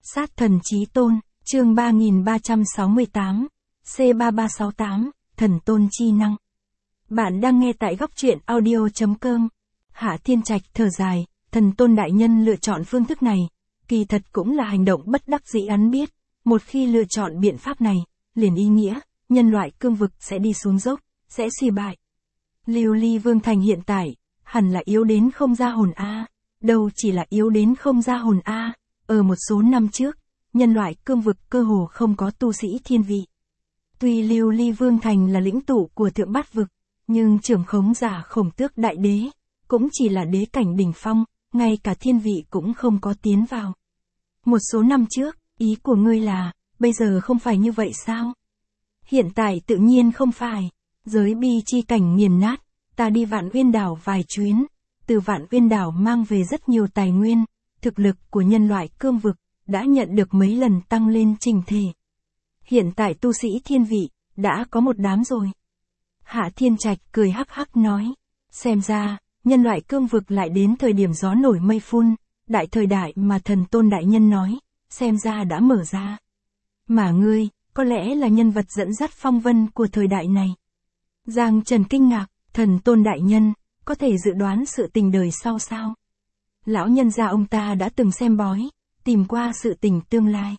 Sát thần chí tôn, chương 3368, C3368, thần tôn chi năng. Bạn đang nghe tại góc truyện audio.com. Hạ Thiên Trạch thở dài, thần tôn đại nhân lựa chọn phương thức này, kỳ thật cũng là hành động bất đắc dĩ. Hắn biết, một khi lựa chọn biện pháp này, liền ý nghĩa, nhân loại cương vực sẽ đi xuống dốc, sẽ suy bại. Lưu Ly Vương Thành hiện tại, hẳn là yếu đến không ra hồn a. Đâu chỉ là yếu đến không ra hồn a, ở một số năm trước, nhân loại cương vực cơ hồ không có tu sĩ thiên vị. Tuy Lưu Ly Vương Thành là lĩnh tụ của thượng bát vực, nhưng trưởng khống giả Khổng Tước đại đế, cũng chỉ là đế cảnh đỉnh phong, ngay cả thiên vị cũng không có tiến vào. Một số năm trước, ý của ngươi là, bây giờ không phải như vậy sao? Hiện tại tự nhiên không phải, giới bi chi cảnh nghiền nát, ta đi Vạn Uyên đảo vài chuyến, từ Vạn Uyên đảo mang về rất nhiều tài nguyên, thực lực của nhân loại cương vực đã nhận được mấy lần tăng lên trình thể. Hiện tại tu sĩ thiên vị đã có một đám rồi. Hạ Thiên Trạch cười hắc hắc nói, xem ra, nhân loại cương vực lại đến thời điểm gió nổi mây phun, đại thời đại mà thần tôn đại nhân nói, xem ra đã mở ra. Mà ngươi, có lẽ là nhân vật dẫn dắt phong vân của thời đại này. Giang Trần kinh ngạc, thần tôn đại nhân, có thể dự đoán sự tình đời sau sao? Lão nhân gia ông ta đã từng xem bói, tìm qua sự tình tương lai.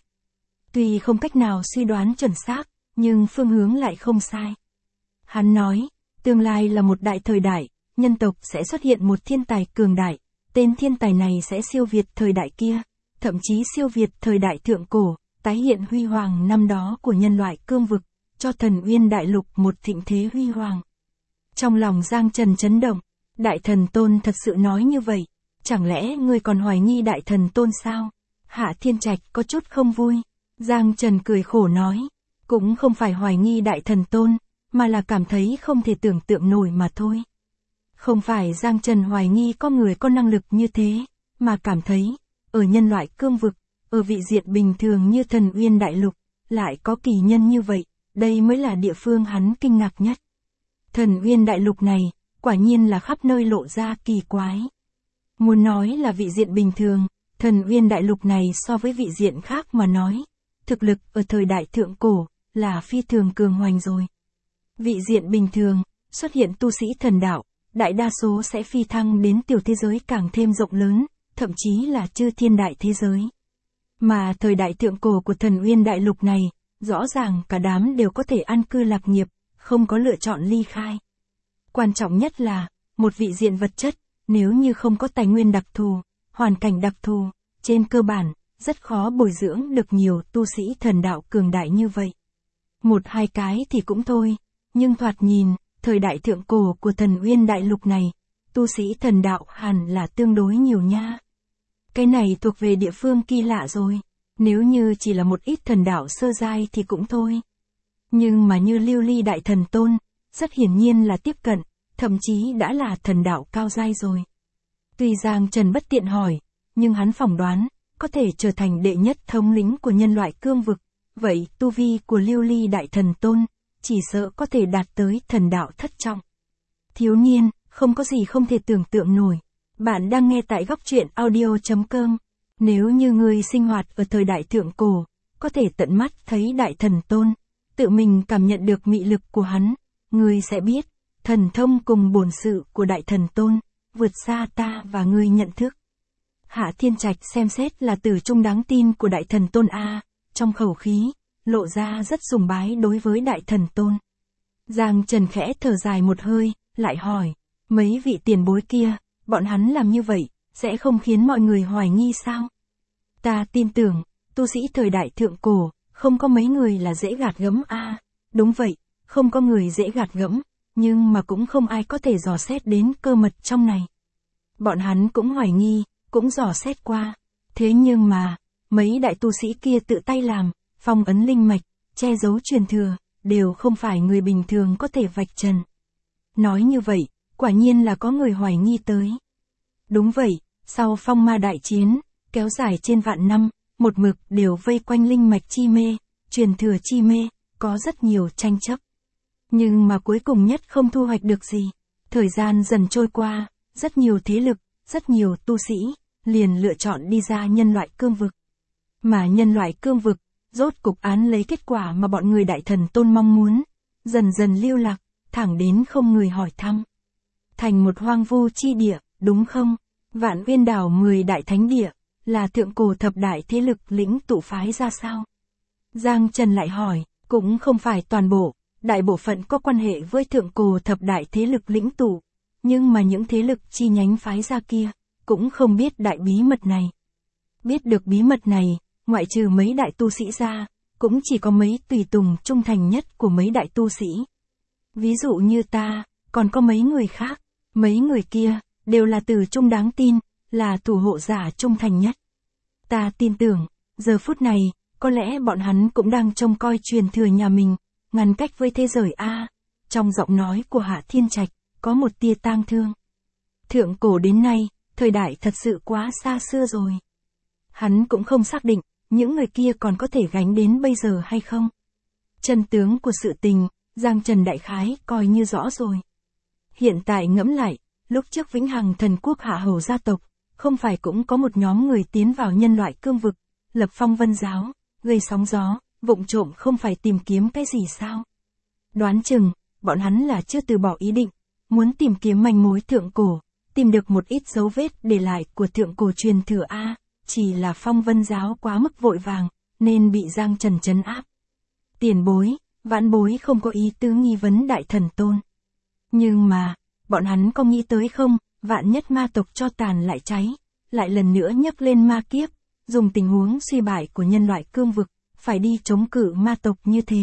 Tuy không cách nào suy đoán chuẩn xác, nhưng phương hướng lại không sai. Hắn nói, tương lai là một đại thời đại, nhân tộc sẽ xuất hiện một thiên tài cường đại, tên thiên tài này sẽ siêu việt thời đại kia, thậm chí siêu việt thời đại thượng cổ, tái hiện huy hoàng năm đó của nhân loại cương vực, cho thần Uyên đại lục một thịnh thế huy hoàng. Trong lòng Giang Trần chấn động, đại thần tôn thật sự nói như vậy, chẳng lẽ ngươi còn hoài nghi đại thần tôn sao? Hạ Thiên Trạch có chút không vui. Giang Trần cười khổ nói, cũng không phải hoài nghi đại thần tôn, mà là cảm thấy không thể tưởng tượng nổi mà thôi. Không phải Giang Trần hoài nghi có người có năng lực như thế, mà cảm thấy, ở nhân loại cương vực, ở vị diện bình thường như thần Uyên đại lục, lại có kỳ nhân như vậy, đây mới là địa phương hắn kinh ngạc nhất. Thần Uyên đại lục này, quả nhiên là khắp nơi lộ ra kỳ quái. Muốn nói là vị diện bình thường, thần Uyên đại lục này so với vị diện khác mà nói, thực lực ở thời đại thượng cổ, là phi thường cường hoành rồi. Vị diện bình thường, xuất hiện tu sĩ thần đạo, đại đa số sẽ phi thăng đến tiểu thế giới càng thêm rộng lớn, thậm chí là chư thiên đại thế giới. Mà thời đại thượng cổ của thần Uyên đại lục này, rõ ràng cả đám đều có thể an cư lạc nghiệp, không có lựa chọn ly khai. Quan trọng nhất là, một vị diện vật chất, nếu như không có tài nguyên đặc thù, hoàn cảnh đặc thù, trên cơ bản, rất khó bồi dưỡng được nhiều tu sĩ thần đạo cường đại như vậy. Một hai cái thì cũng thôi, nhưng thoạt nhìn, thời đại thượng cổ của thần Uyên đại lục này, tu sĩ thần đạo hẳn là tương đối nhiều nha. Cái này thuộc về địa phương kỳ lạ rồi, nếu như chỉ là một ít thần đạo sơ giai thì cũng thôi. Nhưng mà như Lưu Ly đại thần tôn, rất hiển nhiên là tiếp cận, thậm chí đã là thần đạo cao giai rồi. Tuy Giang Trần bất tiện hỏi, nhưng hắn phỏng đoán, có thể trở thành đệ nhất thống lĩnh của nhân loại cương vực, vậy tu vi của Lưu Ly đại thần tôn, chỉ sợ có thể đạt tới thần đạo thất trọng. Thiếu niên, không có gì không thể tưởng tượng nổi. Bạn đang nghe tại góc truyện audio.com. Nếu như ngươi sinh hoạt ở thời đại thượng cổ, có thể tận mắt thấy đại thần tôn, tự mình cảm nhận được mị lực của hắn, ngươi sẽ biết, thần thông cùng bổn sự của đại thần tôn, vượt xa ta và ngươi nhận thức. Hạ Thiên Trạch xem xét là từ trung đáng tin của đại thần tôn A, trong khẩu khí, lộ ra rất sùng bái đối với đại thần tôn. Giang Trần khẽ thở dài một hơi, lại hỏi, mấy vị tiền bối kia, bọn hắn làm như vậy, sẽ không khiến mọi người hoài nghi sao? Ta tin tưởng, tu sĩ thời đại thượng cổ, không có mấy người là dễ gạt gẫm a. Đúng vậy, không có người dễ gạt gẫm, nhưng mà cũng không ai có thể dò xét đến cơ mật trong này. Bọn hắn cũng hoài nghi, cũng dò xét qua. Thế nhưng mà, mấy đại tu sĩ kia tự tay làm, phong ấn linh mạch, che giấu truyền thừa, đều không phải người bình thường có thể vạch trần. Nói như vậy, quả nhiên là có người hoài nghi tới. Đúng vậy, sau phong ma đại chiến, kéo dài trên vạn năm, một mực đều vây quanh linh mạch chi mê, truyền thừa chi mê, có rất nhiều tranh chấp. Nhưng mà cuối cùng nhất không thu hoạch được gì. Thời gian dần trôi qua, rất nhiều thế lực, rất nhiều tu sĩ, liền lựa chọn đi ra nhân loại cương vực. Mà nhân loại cương vực, rốt cục án lấy kết quả mà bọn người Đại Thần Tôn mong muốn, dần dần lưu lạc, thẳng đến không người hỏi thăm. Thành một hoang vu chi địa, đúng không? Vạn Uyên Đảo 10 đại thánh địa, là thượng cổ thập đại thế lực lĩnh tụ phái ra sao? Giang Trần lại hỏi, cũng không phải toàn bộ, đại bộ phận có quan hệ với thượng cổ thập đại thế lực lĩnh tụ, nhưng mà những thế lực chi nhánh phái ra kia, cũng không biết đại bí mật này. Biết được bí mật này, ngoại trừ mấy đại tu sĩ ra, cũng chỉ có mấy tùy tùng trung thành nhất của mấy đại tu sĩ. Ví dụ như ta, còn có mấy người khác, mấy người kia, đều là từ trung đáng tin, là thủ hộ giả trung thành nhất. Ta tin tưởng, giờ phút này, có lẽ bọn hắn cũng đang trông coi truyền thừa nhà mình, ngăn cách với thế giới A. Trong giọng nói của Hạ Thiên Trạch, có một tia tang thương. Thượng cổ đến nay, thời đại thật sự quá xa xưa rồi. Hắn cũng không xác định, những người kia còn có thể gánh đến bây giờ hay không. Chân tướng của sự tình, Giang Trần đại khái coi như rõ rồi. Hiện tại ngẫm lại, lúc trước Vĩnh Hằng Thần Quốc Hạ Hầu gia tộc, không phải cũng có một nhóm người tiến vào nhân loại cương vực, lập phong vân giáo, gây sóng gió, vụng trộm không phải tìm kiếm cái gì sao? Đoán chừng, bọn hắn là chưa từ bỏ ý định, muốn tìm kiếm manh mối thượng cổ, tìm được một ít dấu vết để lại của thượng cổ truyền thừa A, chỉ là phong vân giáo quá mức vội vàng, nên bị Giang Trần trấn áp. Tiền bối, vãn bối không có ý tứ nghi vấn Đại Thần Tôn. Nhưng mà, bọn hắn có nghĩ tới không, vạn nhất ma tộc cho tàn lại cháy, lại lần nữa nhấc lên ma kiếp, dùng tình huống suy bại của nhân loại cương vực, phải đi chống cự ma tộc như thế.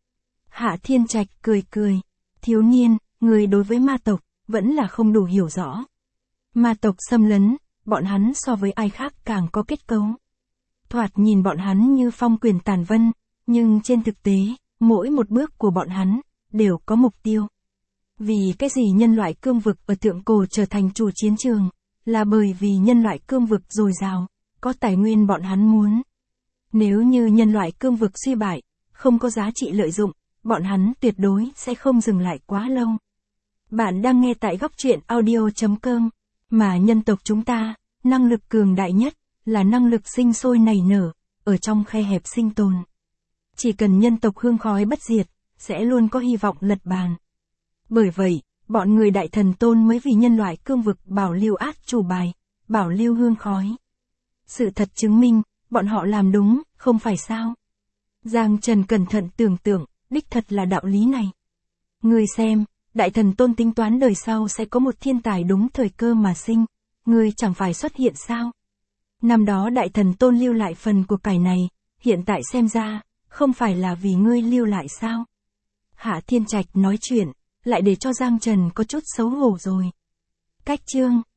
Hạ Thiên Trạch cười cười, thiếu niên, người đối với ma tộc, vẫn là không đủ hiểu rõ. Ma tộc xâm lấn, bọn hắn so với ai khác càng có kết cấu. Thoạt nhìn bọn hắn như phong quyền tàn vân, nhưng trên thực tế, mỗi một bước của bọn hắn, đều có mục tiêu. Vì cái gì nhân loại cương vực ở thượng cổ trở thành chủ chiến trường, là bởi vì nhân loại cương vực dồi dào, có tài nguyên bọn hắn muốn. Nếu như nhân loại cương vực suy bại, không có giá trị lợi dụng, bọn hắn tuyệt đối sẽ không dừng lại quá lâu. Bạn đang nghe tại góc truyện audio.com, mà nhân tộc chúng ta, năng lực cường đại nhất, là năng lực sinh sôi nảy nở, ở trong khe hẹp sinh tồn. Chỉ cần nhân tộc hương khói bất diệt, sẽ luôn có hy vọng lật bàn. Bởi vậy, bọn người Đại Thần Tôn mới vì nhân loại cương vực bảo lưu át chủ bài, bảo lưu hương khói. Sự thật chứng minh, bọn họ làm đúng, không phải sao? Giang Trần cẩn thận tưởng tượng, đích thật là đạo lý này. Ngươi xem, Đại Thần Tôn tính toán đời sau sẽ có một thiên tài đúng thời cơ mà sinh, ngươi chẳng phải xuất hiện sao? Năm đó Đại Thần Tôn lưu lại phần của cải này, hiện tại xem ra, không phải là vì ngươi lưu lại sao? Hạ Thiên Trạch nói chuyện, lại để cho Giang Trần có chút xấu hổ rồi. Cách chương